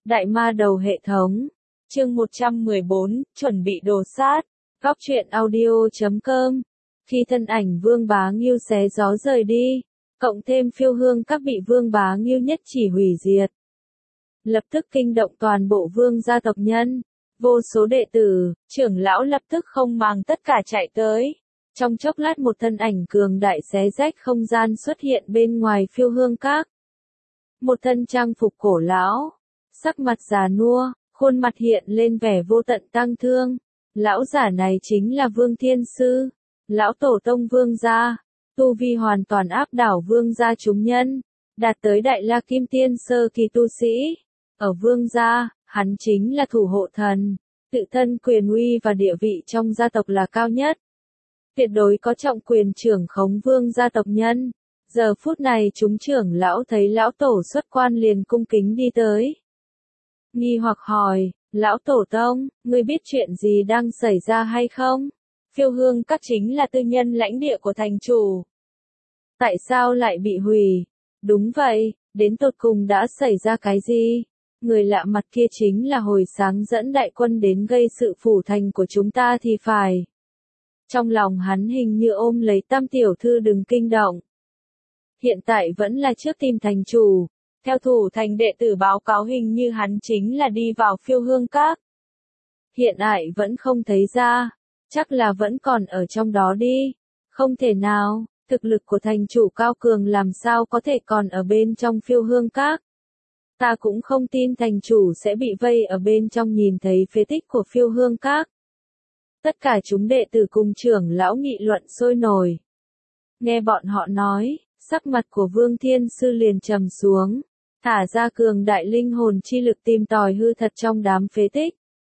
Đại ma đầu hệ thống. Chương 114, chuẩn bị đồ sát. Góc truyện audio.com. Khi thân ảnh Vương Bá Ngưu xé gió rời đi, cộng thêm phiêu hương các bị Vương Bá Ngưu nhất chỉ hủy diệt, lập tức kinh động toàn bộ Vương gia tộc nhân. Vô số đệ tử, trưởng lão lập tức không màng tất cả chạy tới. Trong chốc lát một thân ảnh cường đại xé rách không gian xuất hiện bên ngoài phiêu hương các. Một thân trang phục cổ lão, sắc mặt già nua, khuôn mặt hiện lên vẻ vô tận tang thương. Lão giả này chính là Vương Thiên Sư, lão tổ tông Vương gia, tu vi hoàn toàn áp đảo Vương gia chúng nhân, đạt tới Đại La Kim Tiên sơ kỳ tu sĩ. Ở Vương gia, hắn chính là thủ hộ thần, tự thân quyền uy và địa vị trong gia tộc là cao nhất. Tuyệt đối có trọng quyền trưởng khống Vương gia tộc nhân. Giờ phút này chúng trưởng lão thấy lão tổ xuất quan liền cung kính đi tới. Nghi hoặc hỏi, lão tổ tông, ngươi biết chuyện gì đang xảy ra hay không? Phiêu hương các chính là tư nhân lãnh địa của thành chủ. Tại sao lại bị hủy? Đúng vậy, đến tột cùng đã xảy ra cái gì? Người lạ mặt kia chính là hồi sáng dẫn đại quân đến gây sự phủ thành của chúng ta thì phải. Trong lòng hắn hình như ôm lấy Tam tiểu thư đừng kinh động. Hiện tại vẫn là trước tìm thành chủ. Theo thủ thành đệ tử báo cáo hình như hắn chính là đi vào phiêu hương các. Hiện tại vẫn không thấy ra. Chắc là vẫn còn ở trong đó đi. Không thể nào, thực lực của thành chủ cao cường làm sao có thể còn ở bên trong phiêu hương các. Ta cũng không tin thành chủ sẽ bị vây ở bên trong nhìn thấy phế tích của phiêu hương các. Tất cả chúng đệ tử cùng trưởng lão nghị luận sôi nổi. Nghe bọn họ nói, sắc mặt của Vương Thiên Sư liền trầm xuống, thả ra cường đại linh hồn chi lực tìm tòi hư thật trong đám phế tích.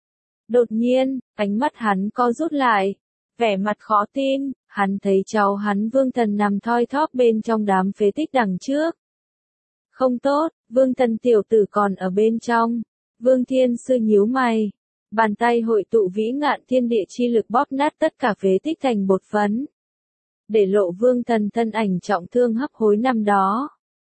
Đột nhiên, ánh mắt hắn co rút lại, vẻ mặt khó tin, hắn thấy cháu hắn Vương Thần nằm thoi thóp bên trong đám phế tích đằng trước. Không tốt, Vương Thần tiểu tử còn ở bên trong. Vương Thiên Sư nhíu mày, bàn tay hội tụ vĩ ngạn thiên địa chi lực bóp nát tất cả phế tích thành bột phấn, để lộ Vương Thần thân ảnh trọng thương hấp hối năm đó.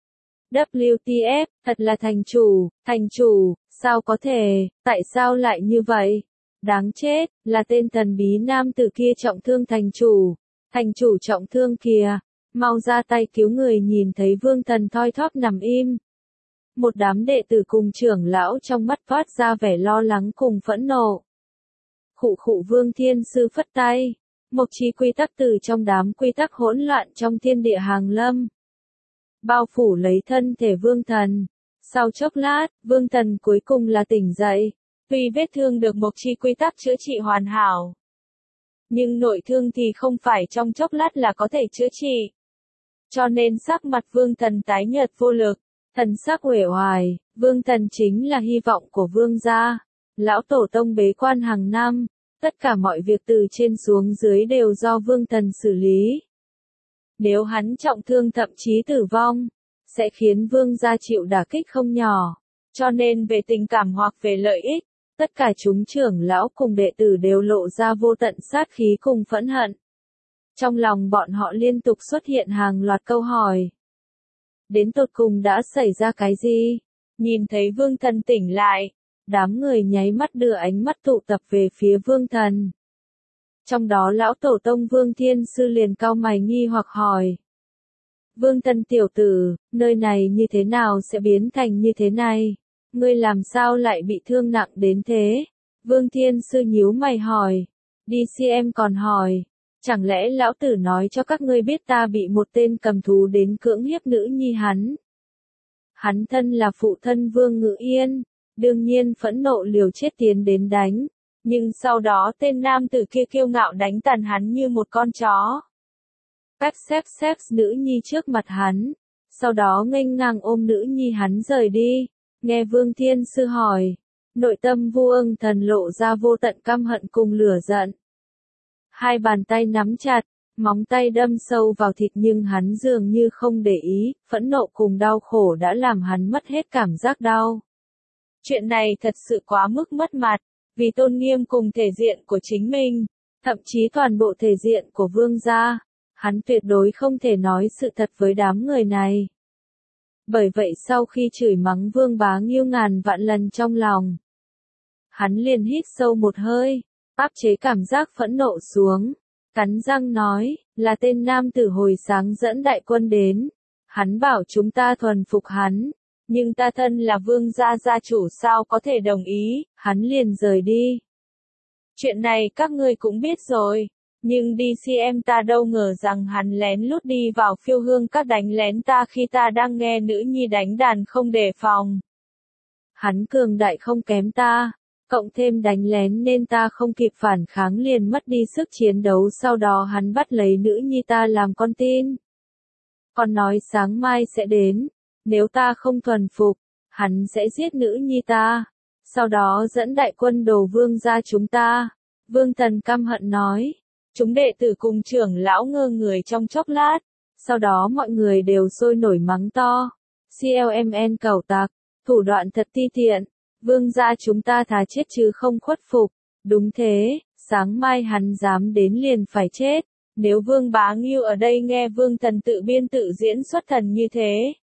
WTF, thật là thành chủ, sao có thể, tại sao lại như vậy? Đáng chết, là tên thần bí nam tử kia trọng thương thành chủ trọng thương kìa, mau ra tay cứu người. Nhìn thấy Vương Thần thoi thóp nằm im. Một đám đệ tử cùng trưởng lão trong mắt phát ra vẻ lo lắng cùng phẫn nộ. Khụ Vương Thiên Sư phất tay. Một chi quy tắc từ trong đám quy tắc hỗn loạn trong thiên địa hàng lâm, bao phủ lấy thân thể Vương Thần. Sau chốc lát, Vương Thần cuối cùng là tỉnh dậy. Tuy vết thương được một chi quy tắc chữa trị hoàn hảo, nhưng nội thương thì không phải trong chốc lát là có thể chữa trị. Cho nên sắc mặt Vương Thần tái nhợt vô lực, thần sắc uể oải. Vương Thần chính là hy vọng của Vương gia. Lão tổ tông bế quan hàng năm, tất cả mọi việc từ trên xuống dưới đều do Vương Thần xử lý. Nếu hắn trọng thương thậm chí tử vong, sẽ khiến Vương gia chịu đả kích không nhỏ. Cho nên về tình cảm hoặc về lợi ích, tất cả chúng trưởng lão cùng đệ tử đều lộ ra vô tận sát khí cùng phẫn hận. Trong lòng bọn họ liên tục xuất hiện hàng loạt câu hỏi. Đến tột cùng đã xảy ra cái gì? Nhìn thấy Vương Thần tỉnh lại, đám người nháy mắt đưa ánh mắt tụ tập về phía Vương Thần. Trong đó lão tổ tông Vương Thiên Sư liền cau mày nghi hoặc hỏi. Vương Thần tiểu tử, nơi này như thế nào sẽ biến thành như thế này? Ngươi làm sao lại bị thương nặng đến thế? Vương Thiên Sư nhíu mày hỏi. DCM còn hỏi. Chẳng lẽ lão tử nói cho các ngươi biết ta bị một tên cầm thú đến cưỡng hiếp nữ nhi hắn? Hắn thân là phụ thân Vương Ngự Yên, đương nhiên phẫn nộ liều chết tiến đến đánh. Nhưng sau đó tên nam tử kia kiêu ngạo đánh tàn hắn như một con chó. Xếp nữ nhi trước mặt hắn. Sau đó nghênh ngang ôm nữ nhi hắn rời đi. Nghe Vương Thiên Sư hỏi, nội tâm Vương Thần lộ ra vô tận căm hận cùng lửa giận. Hai bàn tay nắm chặt, móng tay đâm sâu vào thịt nhưng hắn dường như không để ý, phẫn nộ cùng đau khổ đã làm hắn mất hết cảm giác đau. Chuyện này thật sự quá mức mất mặt, vì tôn nghiêm cùng thể diện của chính mình, thậm chí toàn bộ thể diện của Vương gia, hắn tuyệt đối không thể nói sự thật với đám người này. Bởi vậy sau khi chửi mắng Vương Bá Nghiêu ngàn vạn lần trong lòng, hắn liền hít sâu một hơi, áp chế cảm giác phẫn nộ xuống, cắn răng nói, là tên nam tử hồi sáng dẫn đại quân đến, hắn bảo chúng ta thuần phục hắn, nhưng ta thân là Vương gia gia chủ sao có thể đồng ý, hắn liền rời đi. Chuyện này các ngươi cũng biết rồi, nhưng DCM ta đâu ngờ rằng hắn lén lút đi vào Phiêu Hương Các đánh lén ta khi ta đang nghe nữ nhi đánh đàn không đề phòng. Hắn cường đại không kém ta, cộng thêm đánh lén nên ta không kịp phản kháng liền mất đi sức chiến đấu, sau đó hắn bắt lấy nữ nhi ta làm con tin. Còn nói sáng mai sẽ đến, nếu ta không thuần phục, hắn sẽ giết nữ nhi ta, sau đó dẫn đại quân đồ Vương gia chúng ta. Vương Thần căm hận nói, chúng đệ tử cùng trưởng lão ngơ người trong chốc lát, sau đó mọi người đều sôi nổi mắng to. CLMN cẩu tặc, thủ đoạn thật ti tiện, Vương gia chúng ta thà chết chứ không khuất phục. Đúng thế, sáng mai hắn dám đến liền phải chết. Nếu Vương Bá Nghiêu ở đây nghe Vương Thần tự biên tự diễn xuất thần như thế,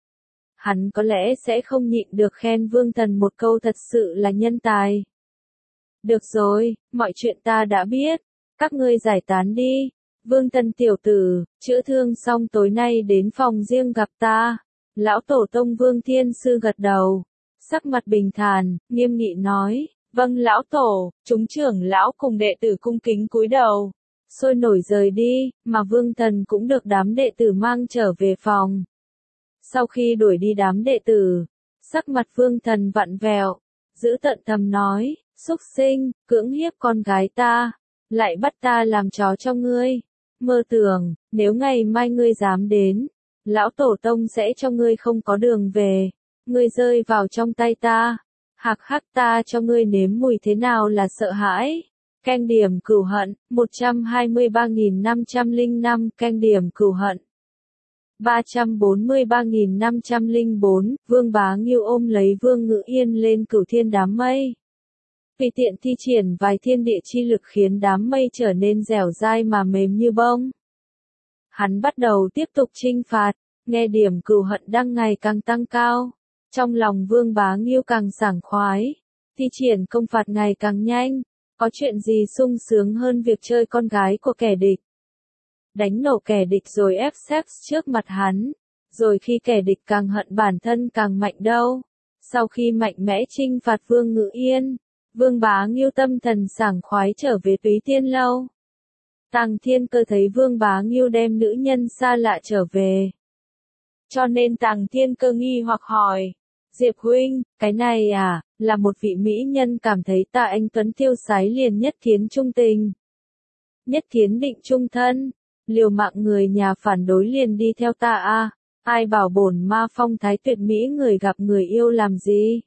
hắn có lẽ sẽ không nhịn được khen Vương Thần một câu thật sự là nhân tài. Được rồi, mọi chuyện ta đã biết, các ngươi giải tán đi. Vương Thần tiểu tử, chữa thương xong tối nay đến phòng riêng gặp ta. Lão tổ tông Vương Thiên Sư gật đầu, sắc mặt bình thản, nghiêm nghị nói, vâng lão tổ, chúng trưởng lão cùng đệ tử cung kính cúi đầu. Sôi nổi rời đi, mà Vương Thần cũng được đám đệ tử mang trở về phòng. Sau khi đuổi đi đám đệ tử, sắc mặt Vương Thần vặn vẹo, giữ tận thầm nói, xúc sinh, cưỡng hiếp con gái ta, lại bắt ta làm chó cho ngươi. Mơ tưởng, nếu ngày mai ngươi dám đến, lão tổ tông sẽ cho ngươi không có đường về, ngươi rơi vào trong tay ta, hạc hắc ta cho ngươi nếm mùi thế nào là sợ hãi. Canh điểm cửu hận, 123.505 canh điểm cửu hận. 343.504, Vương Bá Nghiêu ôm lấy Vương Ngự Yên lên cửu thiên đám mây. Tùy tiện thi triển vài thiên địa chi lực khiến đám mây trở nên dẻo dai mà mềm như bông. Hắn bắt đầu tiếp tục chinh phạt, nghe điểm cửu hận đang ngày càng tăng cao. Trong lòng Vương Bá Nghiêu càng sảng khoái, thi triển công phạt ngày càng nhanh. Có chuyện gì sung sướng hơn việc chơi con gái của kẻ địch? Đánh nổ kẻ địch rồi ép sex trước mặt hắn, rồi khi kẻ địch càng hận bản thân càng mạnh đâu. Sau khi mạnh mẽ chinh phạt Vương Ngự Yên, Vương Bá Nghiêu tâm thần sảng khoái trở về Túy Tiên Lâu. Tàng Thiên Cơ thấy Vương Bá Nghiêu đem nữ nhân xa lạ trở về, cho nên Tàng Thiên Cơ nghi hoặc hỏi, Diệp huynh, cái này à, là một vị mỹ nhân cảm thấy ta anh tuấn tiêu sái liền nhất kiến trung tình. Nhất kiến định trung thân, liều mạng người nhà phản đối liền đi theo ta a, ai bảo bổn ma phong thái tuyệt mỹ người gặp người yêu làm gì.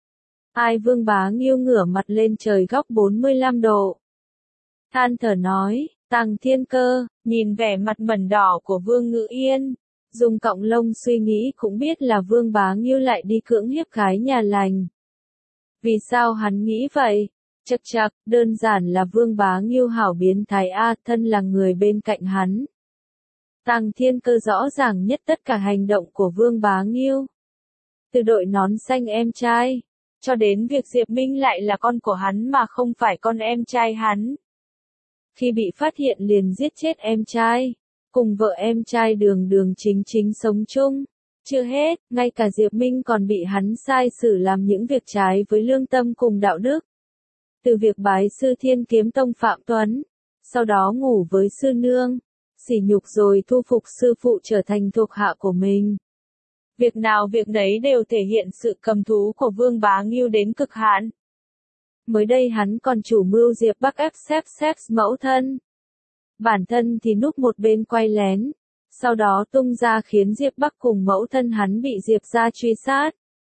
Ai Vương Bá Nghiêu ngửa mặt lên trời góc 45 độ. Than thở nói, Tàng Thiên Cơ, nhìn vẻ mặt mẩn đỏ của Vương Ngự Yên. Dùng cọng lông suy nghĩ cũng biết là Vương Bá Nghiêu lại đi cưỡng hiếp gái nhà lành. Vì sao hắn nghĩ vậy? Chậc chậc, đơn giản là Vương Bá Nghiêu hảo biến thái a, thân là người bên cạnh hắn. Tàng Thiên Cơ rõ ràng nhất tất cả hành động của Vương Bá Nghiêu. Từ đội nón xanh em trai, cho đến việc Diệp Minh lại là con của hắn mà không phải con em trai hắn. Khi bị phát hiện liền giết chết em trai. Cùng vợ em trai đường đường chính chính sống chung. Chưa hết, ngay cả Diệp Minh còn bị hắn sai xử làm những việc trái với lương tâm cùng đạo đức. Từ việc bái sư Thiên Kiếm Tông Phạm Tuấn, sau đó ngủ với sư nương, sỉ nhục rồi thu phục sư phụ trở thành thuộc hạ của mình. Việc nào việc nấy đều thể hiện sự cầm thú của Vương Bá Nghiêu đến cực hạn. Mới đây hắn còn chủ mưu Diệp Bắc ép sex mẫu thân. Bản thân thì núp một bên quay lén, sau đó tung ra khiến Diệp Bắc cùng mẫu thân hắn bị Diệp gia truy sát.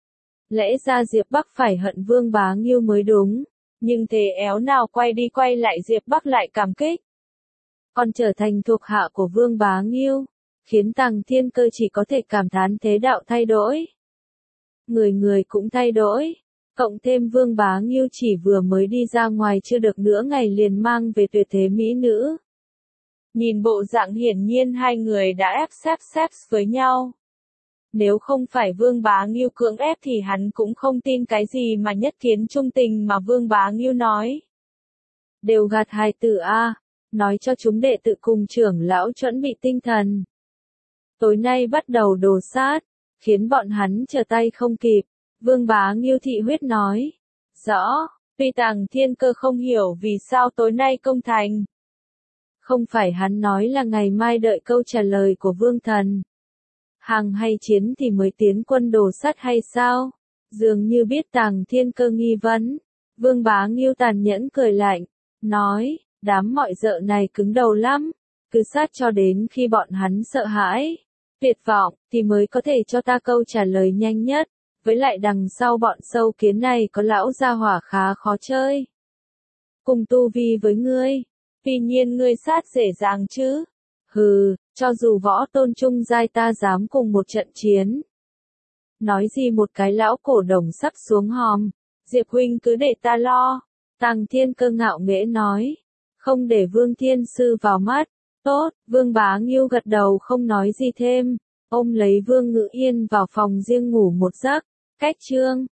Lẽ ra Diệp Bắc phải hận Vương Bá Nghiêu mới đúng, nhưng thế éo nào quay đi quay lại Diệp Bắc lại cảm kích. Còn trở thành thuộc hạ của Vương Bá Nghiêu, khiến Tàng Thiên Cơ chỉ có thể cảm thán thế đạo thay đổi. Người người cũng thay đổi, cộng thêm Vương Bá Nghiêu chỉ vừa mới đi ra ngoài chưa được nửa ngày liền mang về tuyệt thế mỹ nữ. Nhìn bộ dạng hiển nhiên hai người đã ép sex với nhau. Nếu không phải Vương Bá Ngưu cưỡng ép thì hắn cũng không tin cái gì mà nhất kiến trung tình mà Vương Bá Ngưu nói. Đều gạt hài tử a, nói cho chúng đệ tử cùng trưởng lão chuẩn bị tinh thần. Tối nay bắt đầu đồ sát, khiến bọn hắn trở tay không kịp. Vương Bá Ngưu thị huyết nói. Rõ, tuy Tàng Thiên Cơ không hiểu vì sao tối nay công thành. Không phải hắn nói là ngày mai đợi câu trả lời của Vương Thần. Hàng hay chiến thì mới tiến quân đồ sát hay sao? Dường như biết Tàng Thiên Cơ nghi vấn. Vương Bá Ngưu tàn nhẫn cười lạnh, nói, đám mọi dợ này cứng đầu lắm, cứ sát cho đến khi bọn hắn sợ hãi, tuyệt vọng, thì mới có thể cho ta câu trả lời nhanh nhất, với lại đằng sau bọn sâu kiến này có lão gia hỏa khá khó chơi. Cùng tu vi với ngươi, tuy nhiên ngươi sát dễ dàng chứ, hừ, cho dù võ tôn trung giai ta dám cùng một trận chiến. Nói gì một cái lão cổ đồng sắp xuống hòm, Diệp huynh cứ để ta lo. Tàng Thiên Cơ ngạo nghễ nói, không để Vương Thiên Sư vào mắt. Tốt, Vương Bá Ngưu gật đầu không nói gì thêm, ôm lấy Vương Ngự Yên vào phòng riêng ngủ một giấc. Cách chương